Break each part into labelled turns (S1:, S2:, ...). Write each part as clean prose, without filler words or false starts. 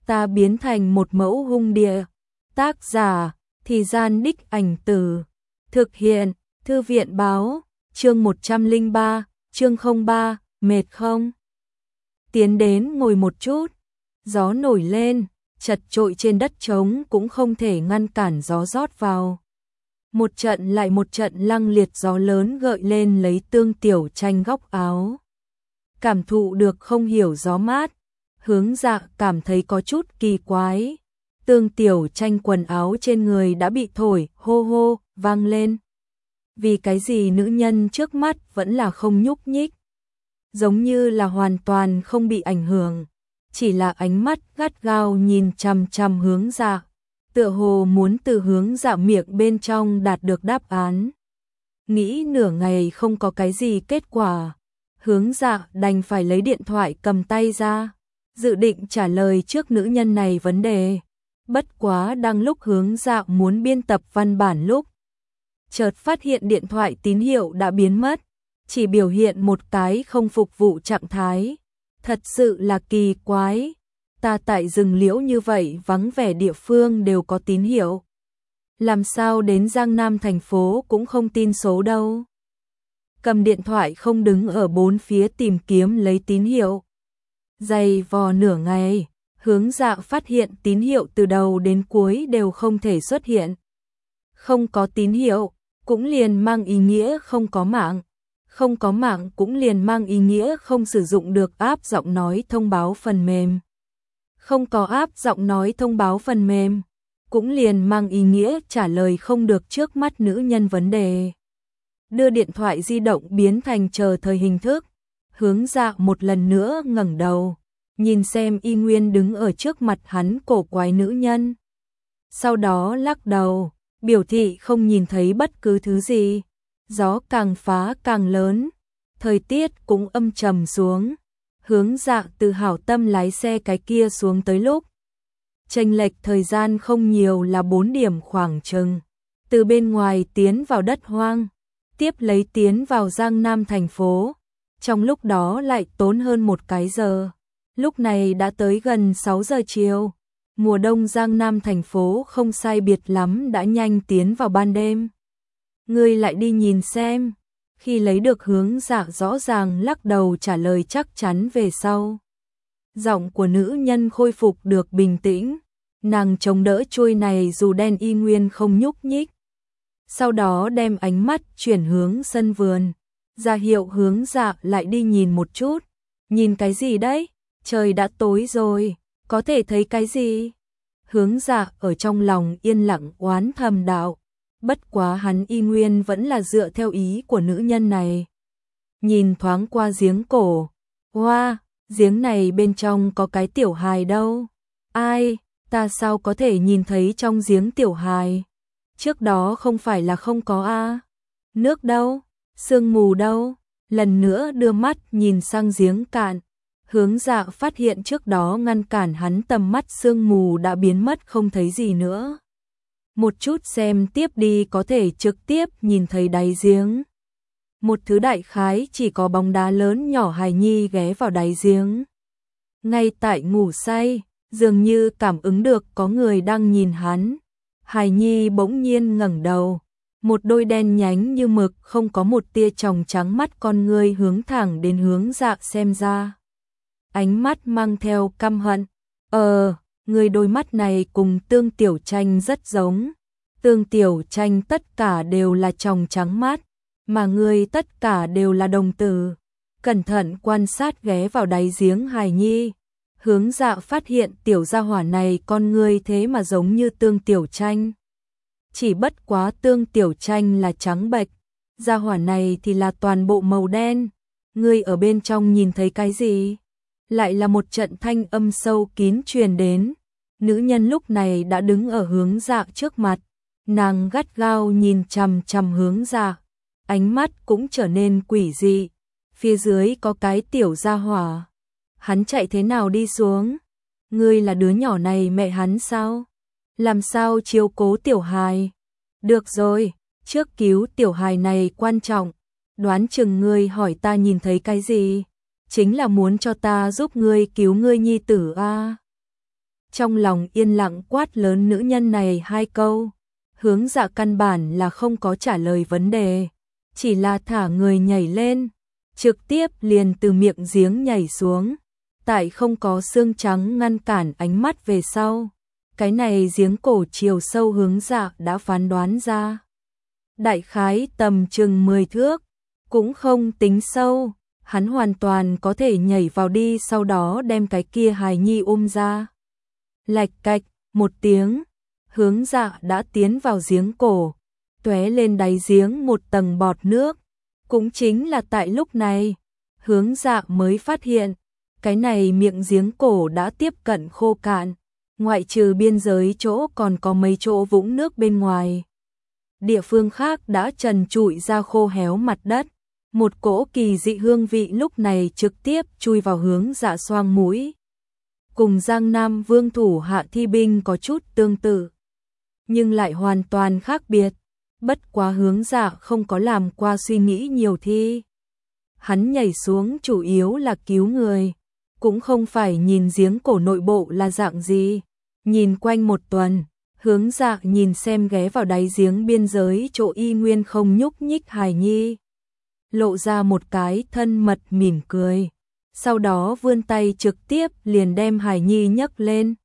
S1: ta biến thành một mẫu hung địa. Tác giả, Thì Gian Đích Ảnh Từ. Thực hiện, Thư viện báo, chương 103, chương 03, mệt không? Tiến đến ngồi một chút, gió nổi lên, chật chội trên đất trống cũng không thể ngăn cản gió rót vào. Một trận lại một trận lăng liệt gió lớn gợi lên lấy Tương Tiểu Tranh góc áo. Cảm thụ được không hiểu gió mát, Hướng Dạ cảm thấy có chút kỳ quái. Tương Tiểu Tranh quần áo trên người đã bị thổi hô hô vang lên. Vì cái gì nữ nhân trước mắt vẫn là không nhúc nhích, giống như là hoàn toàn không bị ảnh hưởng, chỉ là ánh mắt gắt gao nhìn chằm chằm Hướng Dạ, tựa hồ muốn từ Hướng Dạ miệng bên trong đạt được đáp án. Nghĩ nửa ngày không có cái gì kết quả, Hướng Dạ đành phải lấy điện thoại cầm tay ra, dự định trả lời trước nữ nhân này vấn đề. Bất quá đang lúc Hướng Dạ muốn biên tập văn bản lúc, chợt phát hiện điện thoại tín hiệu đã biến mất, chỉ biểu hiện một cái không phục vụ trạng thái. Thật sự là kỳ quái, ta tại rừng liễu như vậy vắng vẻ địa phương đều có tín hiệu. Làm sao đến Giang Nam thành phố cũng không tin số đâu. Cầm điện thoại không đứng ở bốn phía tìm kiếm lấy tín hiệu. Dày vò nửa ngày, Hướng Dạ phát hiện tín hiệu từ đầu đến cuối đều không thể xuất hiện. Không có tín hiệu, cũng liền mang ý nghĩa không có mạng. Không có mạng cũng liền mang ý nghĩa không sử dụng được app giọng nói thông báo phần mềm. Không có app giọng nói thông báo phần mềm, cũng liền mang ý nghĩa trả lời không được trước mắt nữ nhân vấn đề. Đưa điện thoại di động biến thành chờ thời hình thức, Hướng Dạ một lần nữa ngẩng đầu, nhìn xem y nguyên đứng ở trước mặt hắn cổ quái nữ nhân. Sau đó lắc đầu, biểu thị không nhìn thấy bất cứ thứ gì. Gió càng phá càng lớn, thời tiết cũng âm trầm xuống. Hướng Dạ từ hảo tâm lái xe cái kia xuống tới lúc, chênh lệch thời gian không nhiều là 4 điểm khoảng chừng. Từ bên ngoài tiến vào đất hoang, tiếp lấy tiến vào Giang Nam thành phố, trong lúc đó lại tốn hơn một cái giờ. Lúc này đã tới gần 6 giờ chiều, mùa đông Giang Nam thành phố không sai biệt lắm đã nhanh tiến vào ban đêm. Ngươi lại đi nhìn xem. Khi lấy được Hướng Dạ rõ ràng lắc đầu trả lời chắc chắn về sau, giọng của nữ nhân khôi phục được bình tĩnh, nàng chống đỡ chuôi này dù đen y nguyên không nhúc nhích. Sau đó đem ánh mắt chuyển hướng sân vườn, ra hiệu Hướng Dạ lại đi nhìn một chút. Nhìn cái gì đấy? Trời đã tối rồi, có thể thấy cái gì? Hướng Dạ ở trong lòng yên lặng oán thầm đạo. Bất quá hắn y nguyên vẫn là dựa theo ý của nữ nhân này. Nhìn thoáng qua giếng cổ. Hoa, giếng này bên trong có cái tiểu hài đâu. Ai, ta sao có thể nhìn thấy trong giếng tiểu hài? Trước đó không phải là không có a? Nước đâu? Sương mù đâu? Lần nữa đưa mắt nhìn sang giếng cạn. Hướng Dạ phát hiện trước đó ngăn cản hắn tầm mắt sương mù đã biến mất không thấy gì nữa. Một chút xem tiếp đi có thể trực tiếp nhìn thấy đáy giếng. Một thứ đại khái chỉ có bóng đá lớn nhỏ hài nhi ghé vào đáy giếng. Ngay tại ngủ say, dường như cảm ứng được có người đang nhìn hắn. Hài nhi bỗng nhiên ngẩng đầu, một đôi đen nhánh như mực không có một tia tròng trắng mắt con ngươi hướng thẳng đến Hướng Dạ xem ra. Ánh mắt mang theo căm hận. Người đôi mắt này cùng Tương Tiểu Tranh rất giống. Tương Tiểu Tranh tất cả đều là tròng trắng mắt, mà người tất cả đều là đồng tử. Cẩn thận quan sát ghé vào đáy giếng hài nhi, Hướng Dạ phát hiện tiểu gia hỏa này con người thế mà giống như Tương Tiểu Tranh. Chỉ bất quá Tương Tiểu Tranh là trắng bệch, gia hỏa này thì là toàn bộ màu đen. Ngươi ở bên trong nhìn thấy cái gì? Lại là một trận thanh âm sâu kín truyền đến. Nữ nhân lúc này đã đứng ở Hướng Dạ trước mặt, nàng gắt gao nhìn chằm chằm Hướng Dạ, ánh mắt cũng trở nên quỷ dị. Phía dưới có cái tiểu gia hỏa, hắn chạy thế nào đi xuống? Ngươi là đứa nhỏ này mẹ hắn sao? Làm sao chiếu cố tiểu hài? Được rồi, trước cứu tiểu hài này quan trọng. Đoán chừng ngươi hỏi ta nhìn thấy cái gì? Chính là muốn cho ta giúp ngươi cứu ngươi nhi tử a. Trong lòng yên lặng quát lớn nữ nhân này 2 câu. Hướng Dạ căn bản là không có trả lời vấn đề, chỉ là thả người nhảy lên, trực tiếp liền từ miệng giếng nhảy xuống. Tại không có xương trắng ngăn cản ánh mắt về sau, cái này giếng cổ chiều sâu Hướng Dạ đã phán đoán ra. Đại khái tầm chừng 10 thước, cũng không tính sâu, hắn hoàn toàn có thể nhảy vào đi, sau đó đem cái kia hài nhi ra. Lạch cạch, một tiếng, Hướng Dạ đã tiến vào giếng cổ, tóe lên đáy giếng một tầng bọt nước. Cũng chính là tại lúc này, Hướng Dạ mới phát hiện, cái này miệng giếng cổ đã tiếp cận khô cạn, ngoại trừ biên giới chỗ còn có mấy chỗ vũng nước bên ngoài. Địa phương khác đã trần trụi ra khô héo mặt đất, một cỗ kỳ dị hương vị lúc này trực tiếp chui vào Hướng Dạ xoang mũi. Cùng Giang Nam Vương thủ hạ thi binh có chút tương tự, nhưng lại hoàn toàn khác biệt. Bất quá Hướng Dạ không có làm qua suy nghĩ nhiều thi. Hắn nhảy xuống chủ yếu là cứu người, cũng không phải nhìn giếng cổ nội bộ là dạng gì. Nhìn quanh một tuần, Hướng Dạ nhìn xem ghé vào đáy giếng biên giới chỗ y nguyên không nhúc nhích hài nhi, lộ ra một cái thân mật mỉm cười, sau đó vươn tay trực tiếp liền đem hài nhi nhấc lên.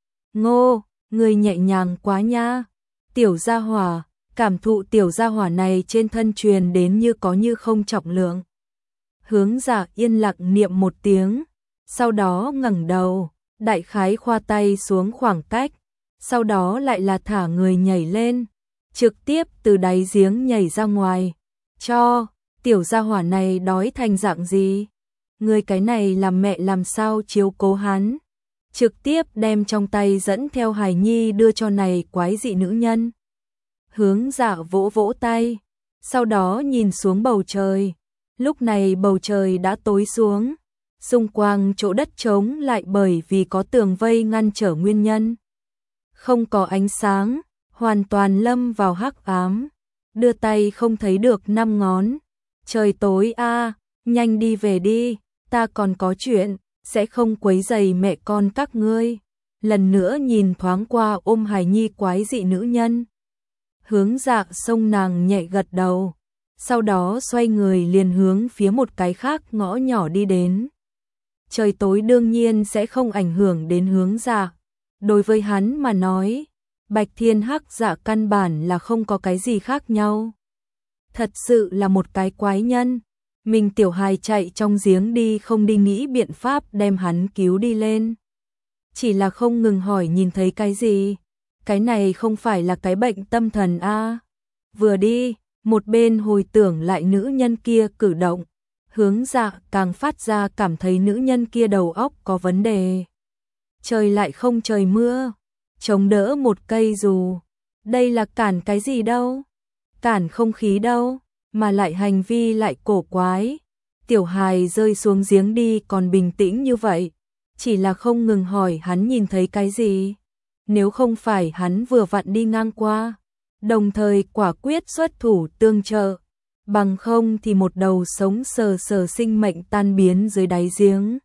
S1: Ngô, người nhẹ nhàng quá nha. Tiểu gia hỏa, cảm thụ tiểu gia hỏa này trên thân truyền đến như có như không trọng lượng. Hướng Dạ yên lặng niệm một tiếng, sau đó ngẩng đầu, đại khái khoa tay xuống khoảng cách, sau đó lại là thả người nhảy lên, trực tiếp từ đáy giếng nhảy ra ngoài. Cho, tiểu gia hỏa này đói thành dạng gì? Người cái này làm mẹ làm sao chiếu cố hắn? Trực tiếp đem trong tay dẫn theo hài nhi đưa cho này quái dị nữ nhân. Hướng Dạ vỗ vỗ tay, sau đó nhìn xuống bầu trời. Lúc này bầu trời đã tối xuống, xung quanh chỗ đất trống lại bởi vì có tường vây ngăn trở nguyên nhân, không có ánh sáng, hoàn toàn lâm vào hắc ám, đưa tay không thấy được 5 ngón. Trời tối a, nhanh đi về đi, ta còn có chuyện, sẽ không quấy rầy mẹ con các ngươi. Lần nữa nhìn thoáng qua ôm hài nhi quái dị nữ nhân, Hướng Dạ xông nàng nhẹ gật đầu, sau đó xoay người liền hướng phía một cái khác ngõ nhỏ đi đến. Trời tối đương nhiên sẽ không ảnh hưởng đến Hướng Dạ. Đối với hắn mà nói, Bạch Thiên Hắc Dạ căn bản là không có cái gì khác nhau. Thật sự là một cái quái nhân. Mình tiểu hài chạy trong giếng đi không đi nghĩ biện pháp đem hắn cứu đi lên. Chỉ là không ngừng hỏi nhìn thấy cái gì. Cái này không phải là cái bệnh tâm thần a? Vừa đi, một bên hồi tưởng lại nữ nhân kia cử động, Hướng Dạ càng phát ra cảm thấy nữ nhân kia đầu óc có vấn đề. Trời lại không trời mưa, chống đỡ một cây dù, đây là cản cái gì đâu, cản không khí đâu, mà lại hành vi lại cổ quái. Tiểu hài rơi xuống giếng đi còn bình tĩnh như vậy, chỉ là không ngừng hỏi hắn nhìn thấy cái gì. Nếu không phải hắn vừa vặn đi ngang qua, đồng thời quả quyết xuất thủ tương trợ, bằng không thì một đầu sống sờ sờ sinh mệnh tan biến dưới đáy giếng.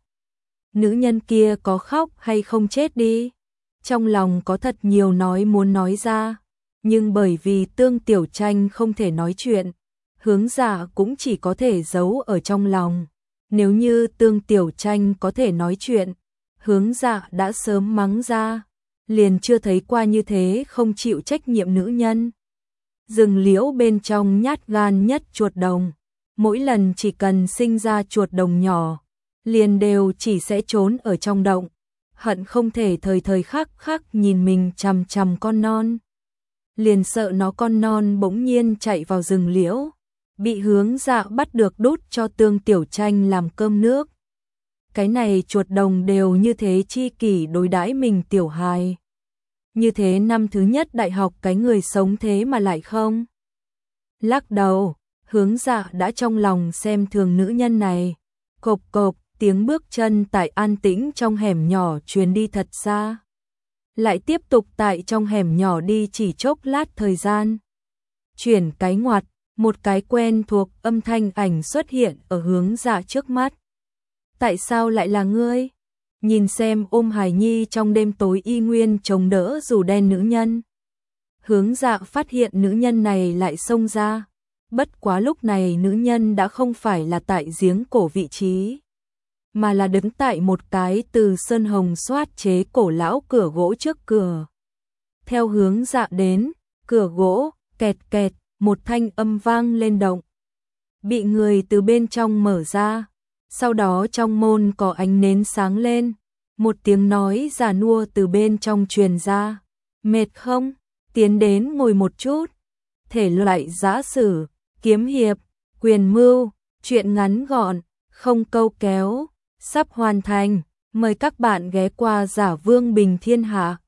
S1: Nữ nhân kia có khóc hay không chết đi, trong lòng có thật nhiều nói muốn nói ra, nhưng bởi vì Tương Tiểu Tranh không thể nói chuyện, Hướng Dạ cũng chỉ có thể giấu ở trong lòng. Nếu như Tương Tiểu Tranh có thể nói chuyện, Hướng Dạ đã sớm mắng ra, liền chưa thấy qua như thế không chịu trách nhiệm nữ nhân. Rừng liễu bên trong nhát gan nhất chuột đồng, mỗi lần chỉ cần sinh ra chuột đồng nhỏ, liền đều chỉ sẽ trốn ở trong động, hận không thể thời thời khắc khắc nhìn mình chằm chằm con non. Liền sợ nó con non bỗng nhiên chạy vào rừng liễu, bị Hướng Dạ bắt được đút cho Tương Tiểu Tranh làm cơm nước. Cái này chuột đồng đều như thế chi kỷ đối đãi mình tiểu hài. Như thế năm thứ nhất đại học cái người sống thế mà lại không. Lắc đầu, Hướng Dạ đã trong lòng xem thường nữ nhân này. Cộp cộp, tiếng bước chân tại an tĩnh trong hẻm nhỏ truyền đi thật xa. Lại tiếp tục tại trong hẻm nhỏ đi chỉ chốc lát thời gian. Chuyển cái ngoặt, một cái quen thuộc âm thanh ảnh xuất hiện ở Hướng Dạ trước mắt. Tại sao lại là ngươi? nhìn xem ôm hài nhi trong đêm tối y nguyên chống đỡ dù đen nữ nhân. Hướng Dạ phát hiện nữ nhân này lại xông ra, bất quá lúc này nữ nhân đã không phải là tại giếng cổ vị trí, mà là đứng tại một cái từ sơn hồng xoát chế cổ lão cửa gỗ trước cửa. Theo Hướng Dạ đến, cửa gỗ, kẹt kẹt, một thanh âm vang lên động. Bị người từ bên trong mở ra, sau đó trong môn có ánh nến sáng lên, một tiếng nói già nua từ bên trong truyền ra. Mệt không? Tiến đến ngồi một chút. Thể loại giã sử, kiếm hiệp, quyền mưu, truyện ngắn gọn, không câu kéo, sắp hoàn thành. Mời các bạn ghé qua Giả Vương Bình Thiên Hạ.